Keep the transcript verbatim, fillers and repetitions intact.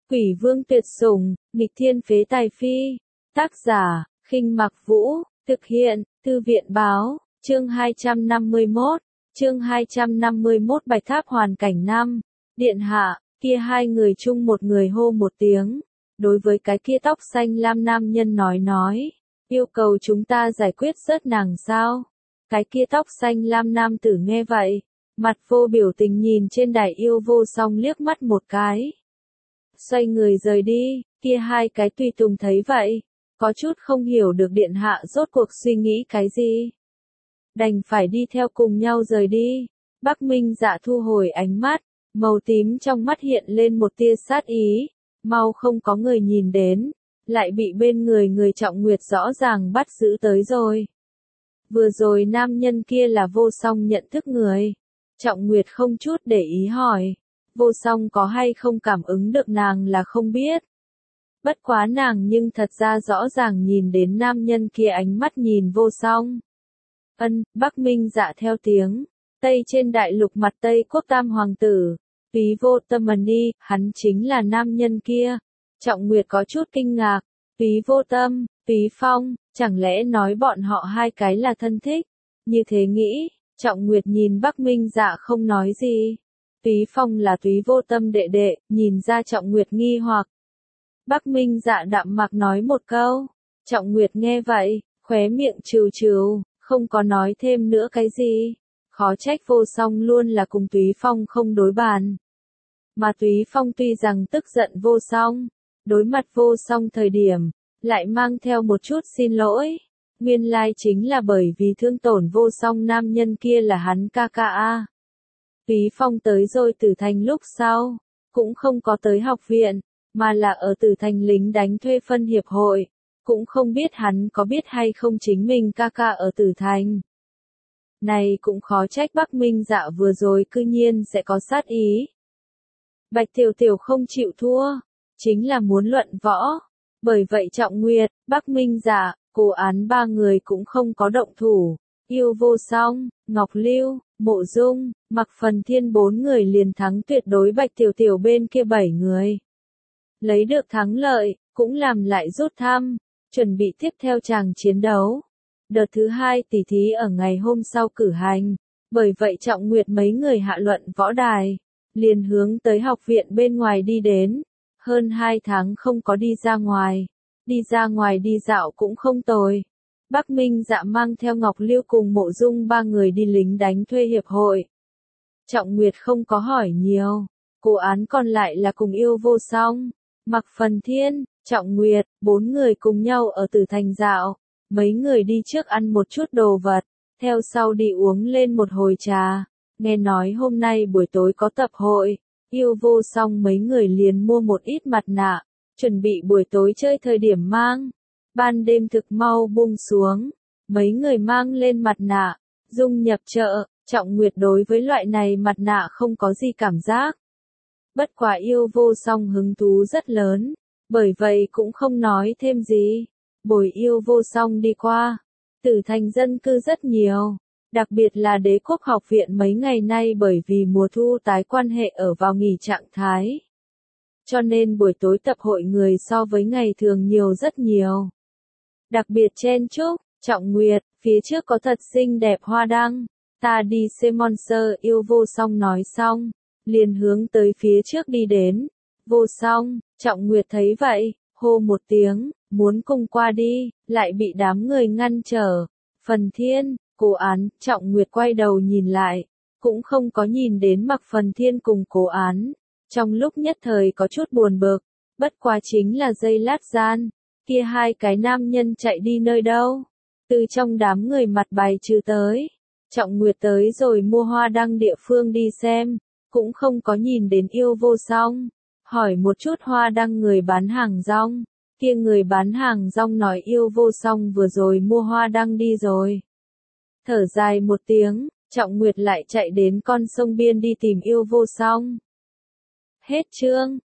Quỷ vương tuyệt sủng, nghịch thiên phế tài phi. Tác giả, Khinh Mặc Vũ, thực hiện, Thư viện báo, chương hai trăm năm mươi mốt, chương hai trăm năm mươi mốt Bạch Tháp hoàn cảnh năm. Điện hạ, kia hai người chung một người hô một tiếng. Đối với cái kia tóc xanh lam nam nhân nói nói, yêu cầu chúng ta giải quyết rớt nàng sao? Cái kia tóc xanh lam nam tử nghe vậy, mặt vô biểu tình nhìn trên đài yêu vô song liếc mắt một cái. Xoay người rời đi, kia hai cái tùy tùng thấy vậy, có chút không hiểu được điện hạ rốt cuộc suy nghĩ cái gì. Đành phải đi theo cùng nhau rời đi. Bắc Minh Dạ thu hồi ánh mắt, màu tím trong mắt hiện lên một tia sát ý, mau không có người nhìn đến, lại bị bên người người Trọng Nguyệt rõ ràng bắt giữ tới rồi. Vừa rồi nam nhân kia là Vô Song nhận thức người. Trọng Nguyệt không chút để ý hỏi, Vô Song có hay không cảm ứng được nàng là không biết. Bất quá nàng nhưng thật ra rõ ràng nhìn đến nam nhân kia ánh mắt nhìn Vô Song. Ân, Bắc Minh Dạ theo tiếng, Tây trên đại lục mặt Tây quốc tam hoàng tử, Túy Vô Tâm Mani, hắn chính là nam nhân kia. Trọng Nguyệt có chút kinh ngạc, Túy Vô Tâm, Túy Phong, chẳng lẽ nói bọn họ hai cái là thân thích? Như thế nghĩ, Trọng Nguyệt nhìn Bắc Minh Dạ không nói gì. Túy Phong là Túy Vô Tâm đệ đệ, nhìn ra Trọng Nguyệt nghi hoặc. Bắc Minh Dạ đạm mạc nói một câu, Trọng Nguyệt nghe vậy, khóe miệng trừ trừ, không có nói thêm nữa cái gì. Khó trách Vô Song luôn là cùng Túy Phong không đối bàn. Mà Túy Phong tuy rằng tức giận Vô Song, đối mặt Vô Song thời điểm, lại mang theo một chút xin lỗi. Nguyên lai chính là bởi vì thương tổn Vô Song nam nhân kia là hắn ca ca a. Túy Phong tới rồi Tử Thành lúc sau, cũng không có tới học viện, mà là ở Tử Thành lính đánh thuê phân hiệp hội, cũng không biết hắn có biết hay không chính mình ca ca ở Tử Thành. Này cũng khó trách Bắc Minh Dạ vừa rồi cư nhiên sẽ có sát ý. Bạch Tiểu Tiểu không chịu thua, chính là muốn luận võ. Bởi vậy Trọng Nguyệt, Bắc Minh Dạ, Cố Án ba người cũng không có động thủ. Yêu Vô Song, Ngọc Lưu, Mộ Dung, Mặc Phần Thiên bốn người liền thắng tuyệt đối Bạch Tiểu Tiểu bên kia bảy người. Lấy được thắng lợi, cũng làm lại rút thăm, chuẩn bị tiếp theo chàng chiến đấu. Đợt thứ hai tỷ thí ở ngày hôm sau cử hành, bởi vậy Trọng Nguyệt mấy người hạ luận võ đài, liền hướng tới học viện bên ngoài đi đến. Hơn hai tháng không có đi ra ngoài, đi ra ngoài đi dạo cũng không tồi. Bắc Minh Dạ mang theo Ngọc Lưu cùng Mộ Dung ba người đi lính đánh thuê hiệp hội. Trọng Nguyệt không có hỏi nhiều, Cố Án còn lại là cùng Yêu Vô Song, Mặc Phần Thiên, Trọng Nguyệt, bốn người cùng nhau ở Tử Thành dạo. Mấy người đi trước ăn một chút đồ vật, theo sau đi uống lên một hồi trà. Nghe nói hôm nay buổi tối có tập hội, Yêu Vô Song mấy người liền mua một ít mặt nạ, chuẩn bị buổi tối chơi thời điểm mang. Ban đêm thực mau buông xuống, mấy người mang lên mặt nạ, dung nhập chợ. Trọng Nguyệt đối với loại này mặt nạ không có gì cảm giác. Bất quá Yêu Vô Song hứng thú rất lớn, bởi vậy cũng không nói thêm gì. Bồi Yêu Vô Song đi qua, Tử Thành dân cư rất nhiều, đặc biệt là Đế Quốc học viện mấy ngày nay bởi vì mùa thu tái quan hệ ở vào nghỉ trạng thái. Cho nên buổi tối tập hội người so với ngày thường nhiều rất nhiều. Đặc biệt chen chúc, Trọng Nguyệt, phía trước có thật xinh đẹp hoa đăng, ta đi xem monster. Yêu Vô Song nói xong, liền hướng tới phía trước đi đến. Vô Song, Trọng Nguyệt thấy vậy, hô một tiếng, muốn cùng qua đi, lại bị đám người ngăn trở. Phần Thiên, Cố Án, Trọng Nguyệt quay đầu nhìn lại, cũng không có nhìn đến Mặc Phần Thiên cùng Cố Án. Trong lúc nhất thời có chút buồn bực, bất quá chính là giây lát gian, kia hai cái nam nhân chạy đi nơi đâu. Từ trong đám người mặt bài trừ tới, Trọng Nguyệt tới rồi mua hoa đăng địa phương đi xem, cũng không có nhìn đến Yêu Vô Song. Hỏi một chút hoa đăng người bán hàng rong, kia người bán hàng rong nói Yêu Vô Song vừa rồi mua hoa đăng đi rồi. Thở dài một tiếng, Trọng Nguyệt lại chạy đến con sông biên đi tìm Yêu Vô Song. Hết chương.